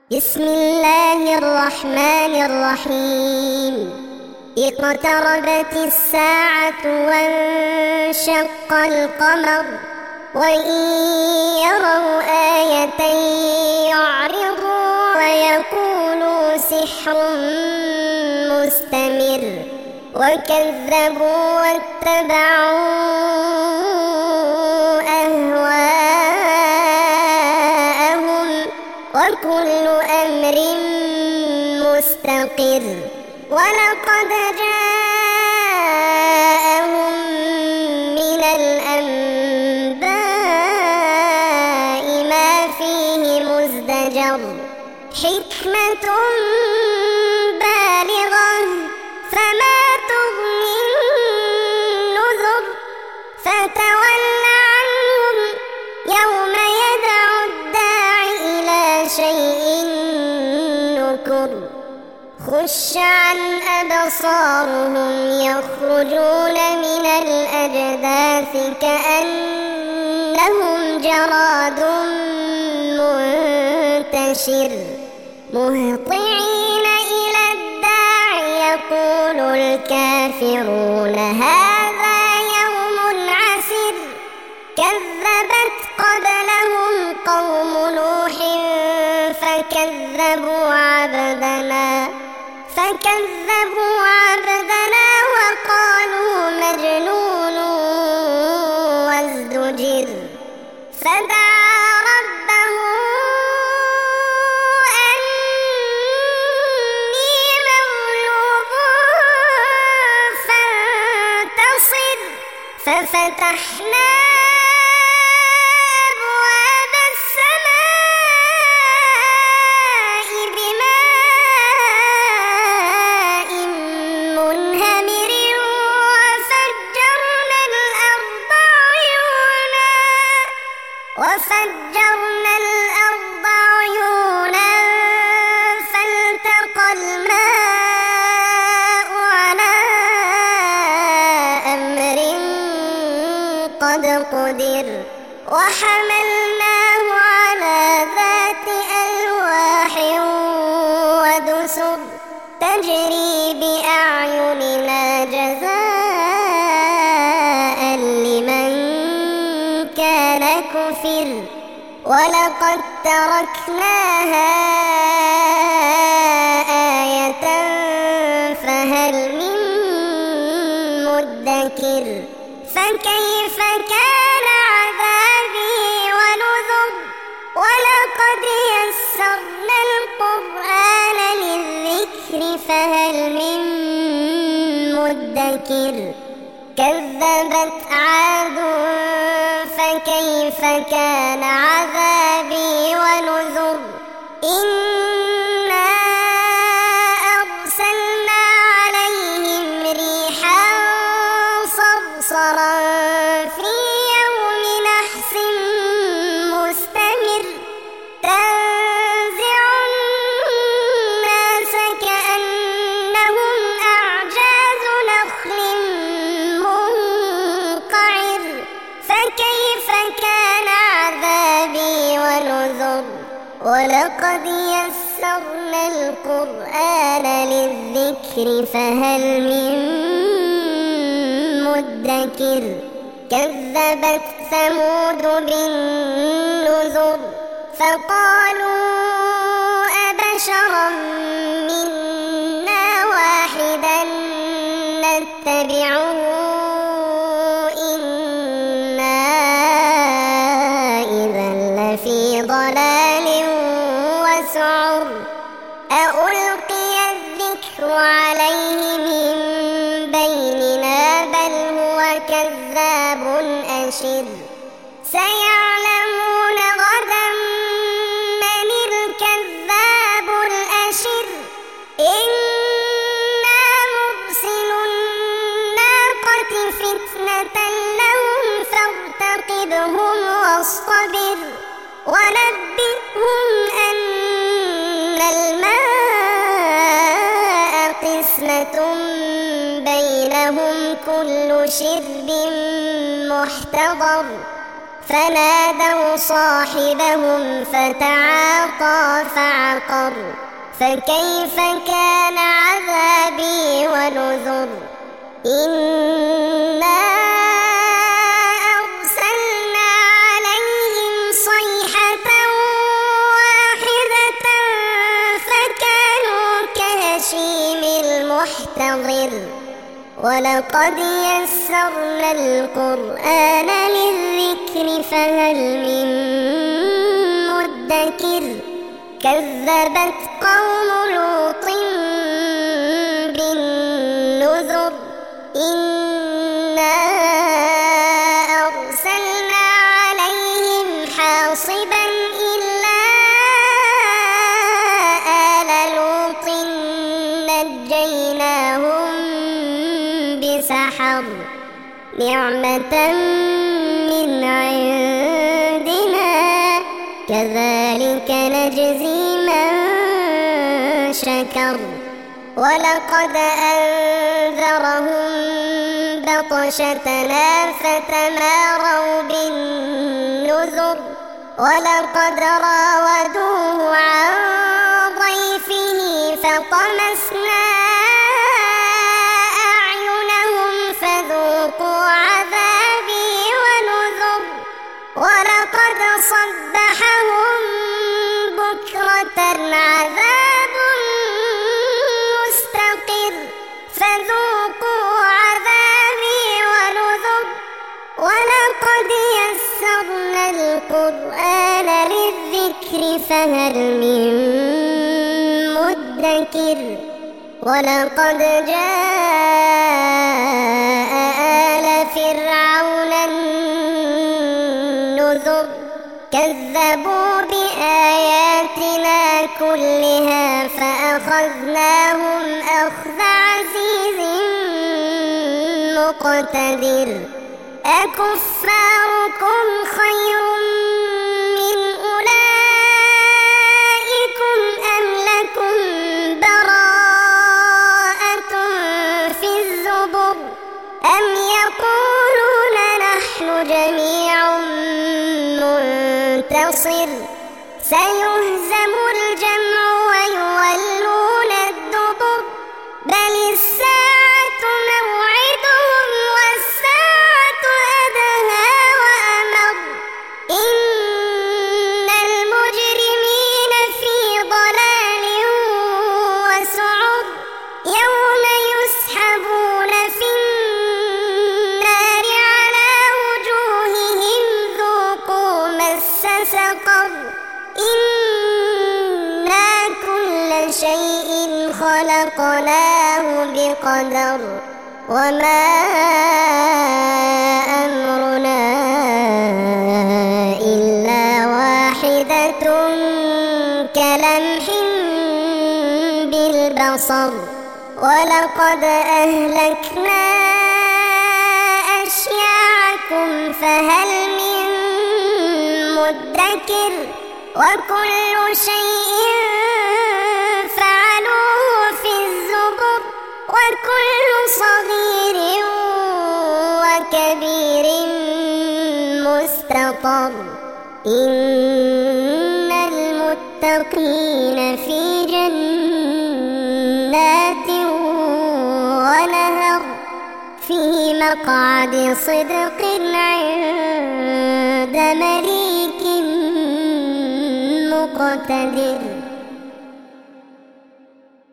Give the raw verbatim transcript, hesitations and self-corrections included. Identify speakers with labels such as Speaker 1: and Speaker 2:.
Speaker 1: بسم الله الرحمن الرحيم. اقتربت الساعة وانشق القمر وإن يروا آية يعرضوا ويقولوا سحر مستمر وكذبوا واتبعوا أهواءهم وكل أمر مستقر. ولقد جاءهم من الأنباء ما فيه مزدجر حكمة بالغة فما تغني النذر فتول عنهم يوم يدعو الداع إلى شيء نكر. خش عن أبصارهم يخرجون من الأجداث كأنهم جراد منتشر مهطعين إلى الداع يقول الكافرون هذا يوم عسر. كذبت قبلهم قوم نوح فكذبوا عبدنا فكذبوا عبدنا وقالوا مجنون وازدجر. فدعا ربه أني مغلوب فانتصر ففتحنا أبواب السماء بماء منهمر وفجرنا الأرض عيونا وفجرنا الأرض عيونا فالتقى الماء على أمر قد قدر وحملناه على ذات ألواح ودسر تجري بأعيننا جزاء لمن كان كفر. ولقد تركناها آية فهل من مدكر. فكيف كان عذابي ونذر. ولقد يسرنا القرآن للذكر فهل من مدكر. كذبت عاد فكيف كان عذابي ونذر. إنا أرسلنا عليهم ريحا صرصرا في يوم نحس مستمر تنزع الناس كأنهم أعجاز نخل منقعر. فكيف كان عذابي ونذر. ولقد يسرنا القرآن للذكر فهل من مدكر. كذبت ثمود بالنذر فقالوا أبشرا منا واحدا نتبعه إنا إذا لفي ضلال وسعر. أألقي الذكر عليه من بيننا بل هو كذاب أشر. سيعلمون غدا من الكذاب الأشر. إنا مرسل الناقة فتنة لهم فارتقبهم واصطبر ونبئهم أن الماء قسمة بينهم كل شرب محتضر. فنادوا صاحبهم فتعاطى فعقر فكيف كان عذابي ونذر إنا أرسلنا عليهم صيحة واحدة فكانوا كهشيم المحتضر ولقد يسرنا القرآن للذكر فهل من مدكر كذبت قوم لوط بالنذر إنا أرسلنا عليهم حاصبا إلا آل لوط نجيناهم بسحر نعمة من عندنا كذلك نجزي من شكر ولقد أنذرهم بطشتنا فتماروا بالنذر ولقد راودوه عن ضيفه فطمسنا أعينهم فذوقوا عذابي ونذر ولقد صبحهم بكرة عذاب مستقر فذوقوا عذابي ونذر ولقد يسرنا القرآن للذكر فهل من مدكر ولقد جاء آل فرعون النذر كذبوا بآياتنا كلها فأخذناهم أخذ عزيز مقتدر أكفاركم خير من أولئكم أم لكم براءة في الزبر أم يقولون نحن جميع منتصر سيهزم الجمع ويولون الدبر بل الساعة موعدهم والساعة أدهى وأمر إن المجرمين في ضلال وسعر يوم يسحبون في النار على وجوههم ذوقوا مس سقر إنا كل شيء خلقناه بقدر وما أمرنا إلا واحدة كلمح بالبصر ولقد أهلكنا أشياعكم فهل من مدكر وكل شيء فعلوه في الزبر وكل صغير وكبير مستطر إن المتقين في جنات ونهر في مقعد صدق عند مليك مقتدر.